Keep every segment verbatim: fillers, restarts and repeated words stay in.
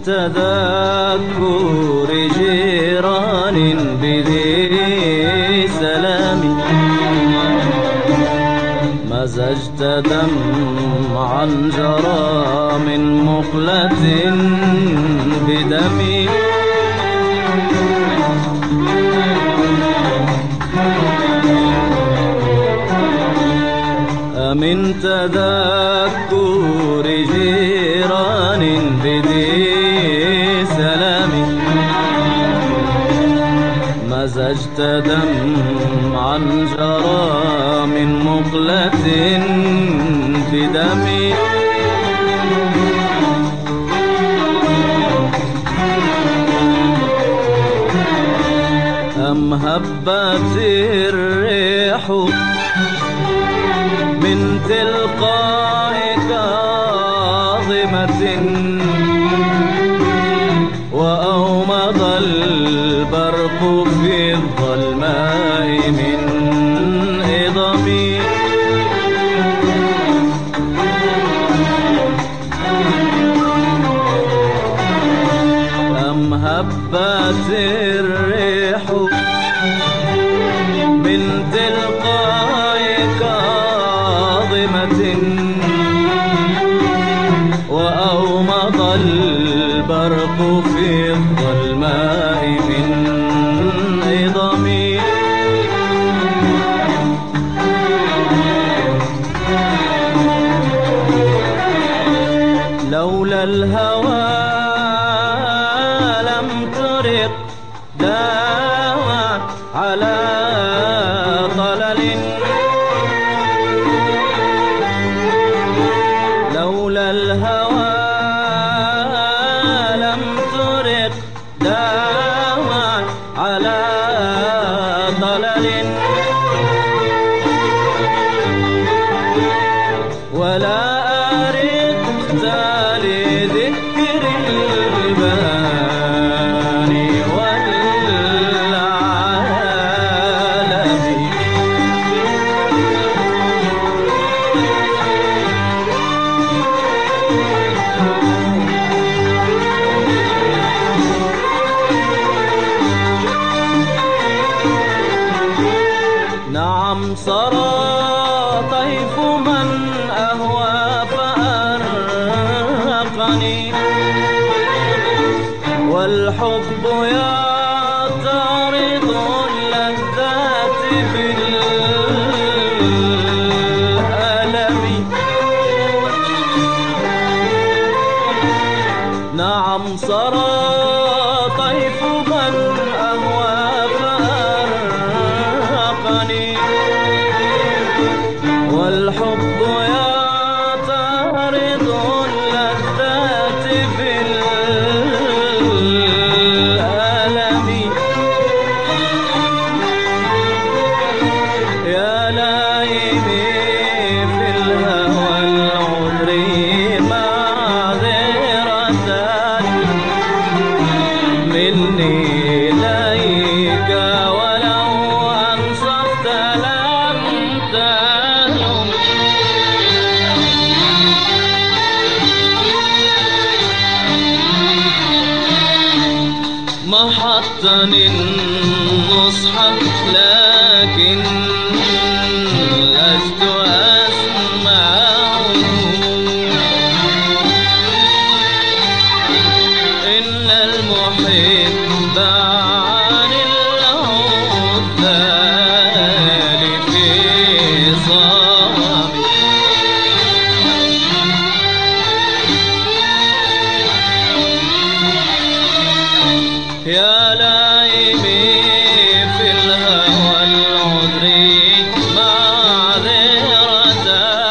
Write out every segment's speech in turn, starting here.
تذكر جيران بذي سلام مزجت دمعا جرى من مقلة بدمي من تذكر جيران بذي سلام مزجت دمعا جرى من مقلة بدمي أم هبت الريح من تلقاء كاظمة وأومض البرق في الظلماء من إضمي أم هبت الريح من تلقاء كاظمة وأومض البرق في الظلماء من إضمي لولا الهوى لم ترق داما على طلل لولا الهوى لم ترق داما على طلل ولا أرقت لذكر الباني والعالم نعم سرى طيف من أهوى فأرقني والحب يعترض اللذات بالألم نعم سرى طيف من أهوى فأرقني والحب يعترض اللذات بالألم يا لايمي في الهوى العذري معذرة مني إليك ولو أنصفت لم تلم محطني النصح لكن لست أسمعه إن المحب عن العذال في صامت يا لايمي في الهوى العذري معذرة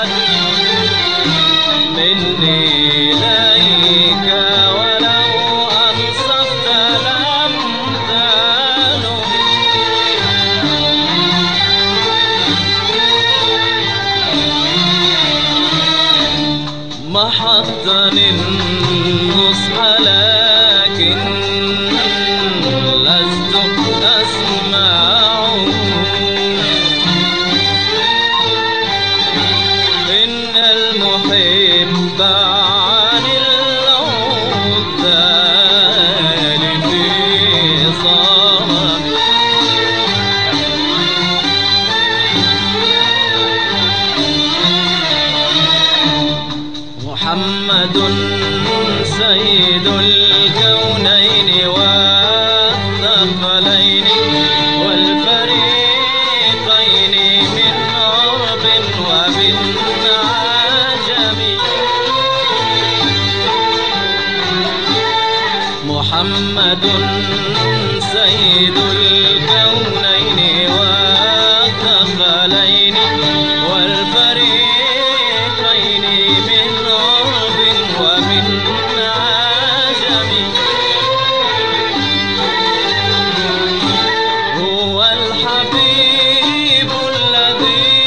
مني إليك ولو أنصفت لم تلم محطني النصح لكن لست أسمعه إن المحب عن العذال محمد سيد الكونين والثقلين والفريقين من عرب ومن عجم. محمد سيد الكونين والثقلين والفريقين من عرب ومن عجم. هو الحبيب الذي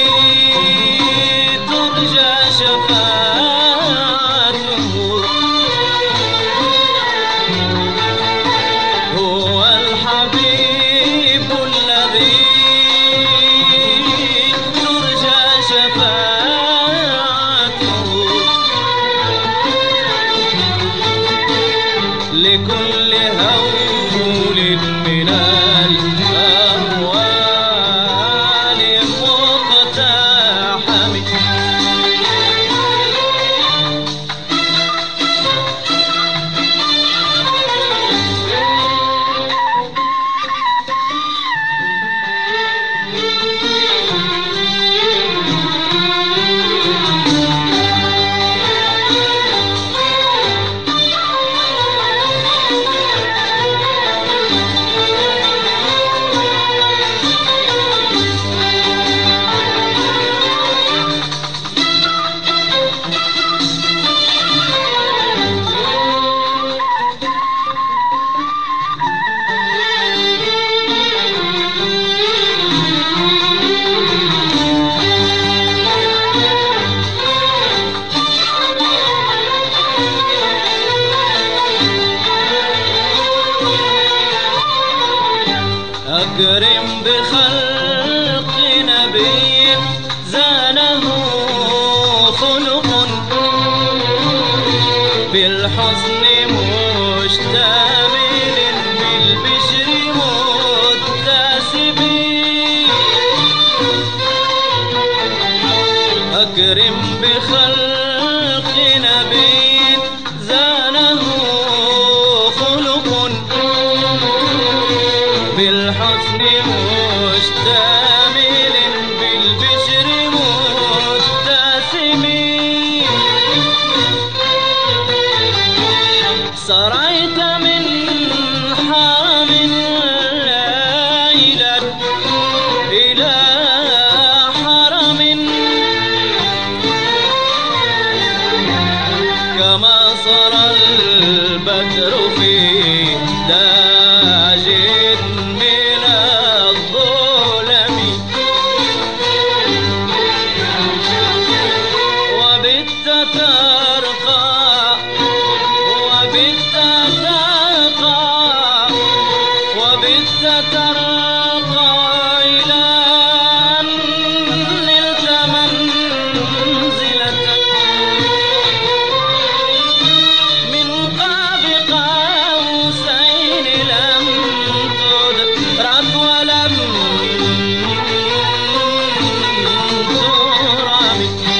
ترجى شفاعته. هو الحبيب الذي ترجى شفاعته لكل هول من الأهوال مقتحم. أكرم بخلق نبي زانه خلق بالحسن مشتمل بالبشر متسم. أكرم بخلق نبي زانه خلق بالحسن مشتمل بالبشر متسم. سريت من حرم ليلا إلى حرم كما سرى البدر في داج من الظلم. وبت ترقى وبت ترقى وبت ترقى إلى أن نلت منزلتك من قاب قوسين لم تدرك ولم ترم.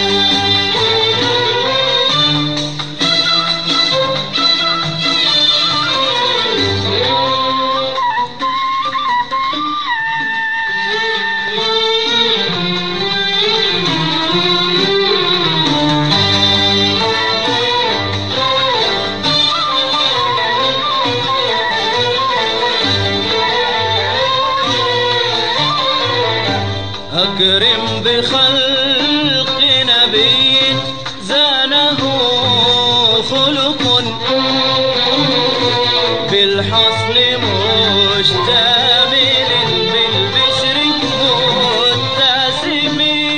أكرم بخلق نبي زانه خلق بالحسن مشتمل بالبشر متسم.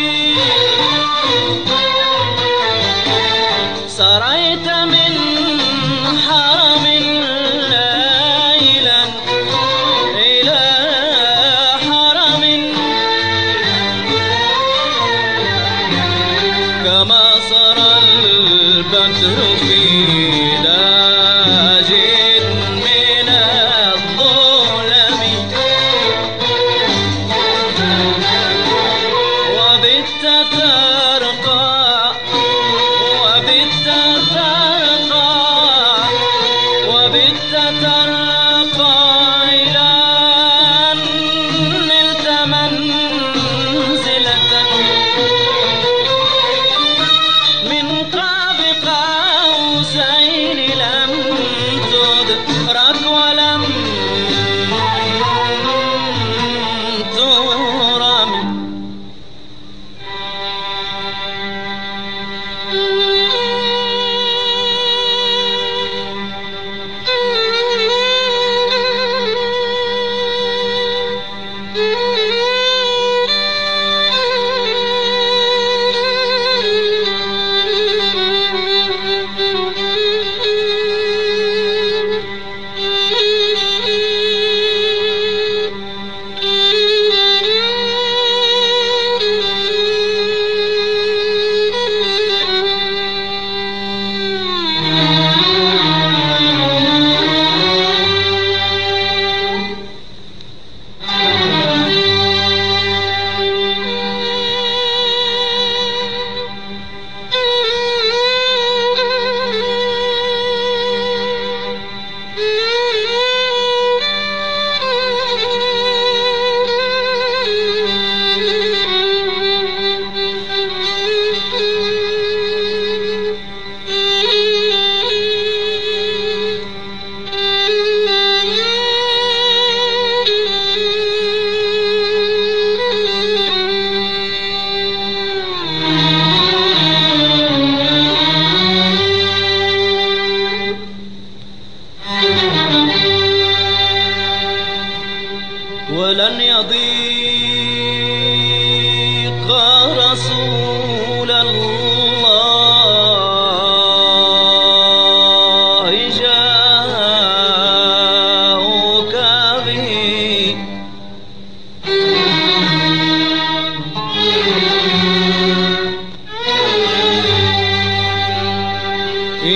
سريت من حرم ليلا إلى حرم كما سرى البدر في داج من الظلم. وبت ترقى وبت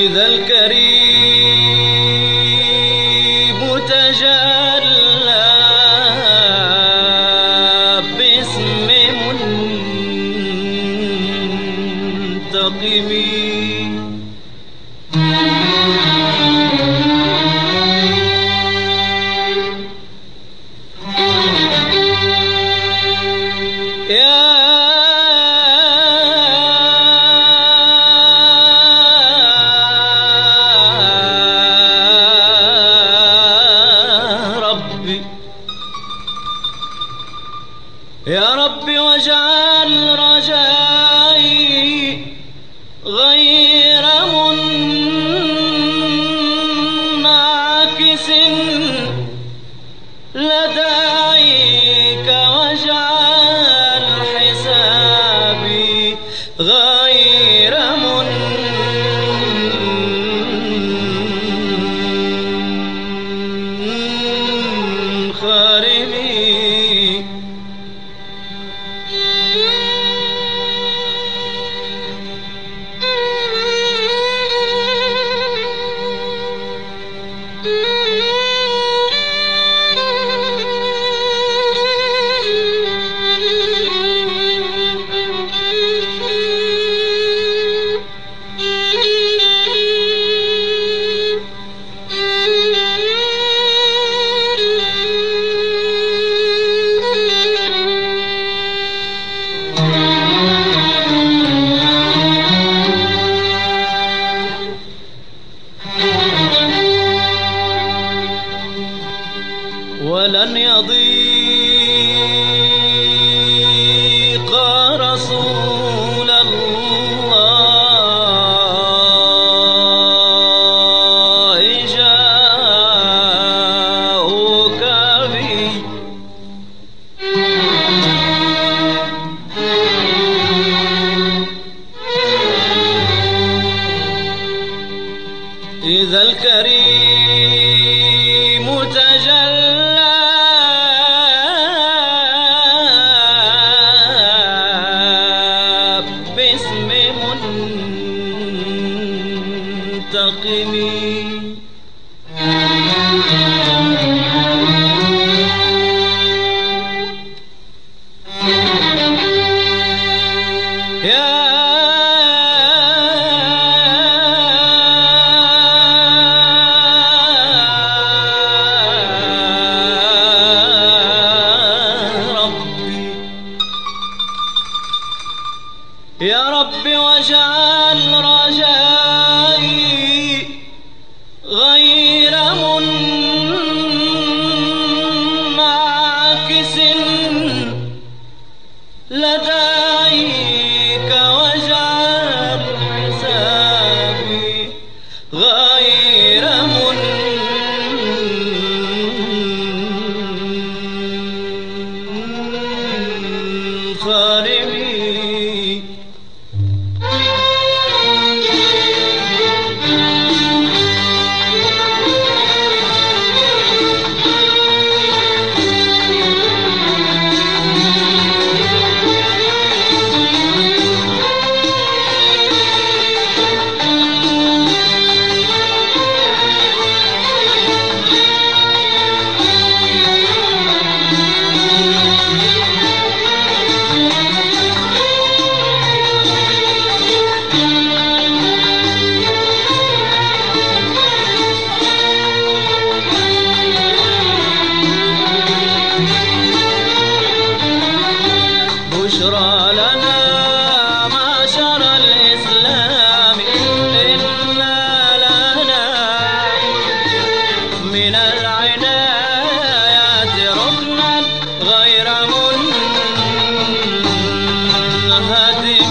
إذا الكريم تجلى باسم منتقم يا ربي واجعل رجائي غير منعكس لديك واجعل حسابي غير منخرم ولن يضيق رسول الله جاءك بي إذا الكريم تجلى باسم منتقم يا يا رب واجعل رجائي غير منعكس لديك واجعل حسابي غير منخرم بشرى لنا معشر الإسلام إنا لنا من العنايات ركنا غير منهدم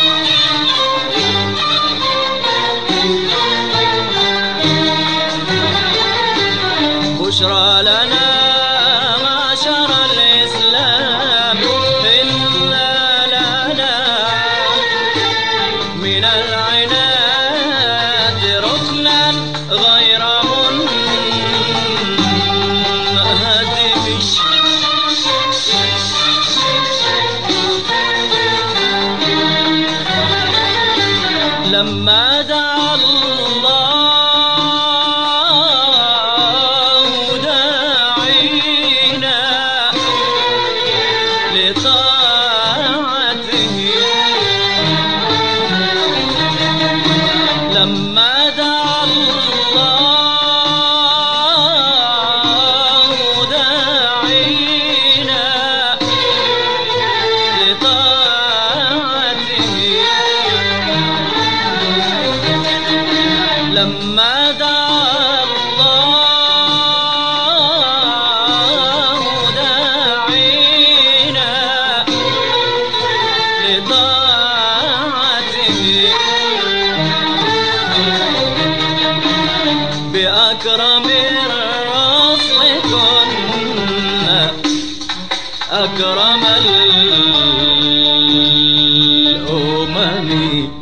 بشرى لنا معشر الإسلام من العناد ركنا غير منهدم لما دعا الله لما دعا الله داعينا لطاعته بأكرم الرسل كنا أكرم الأمم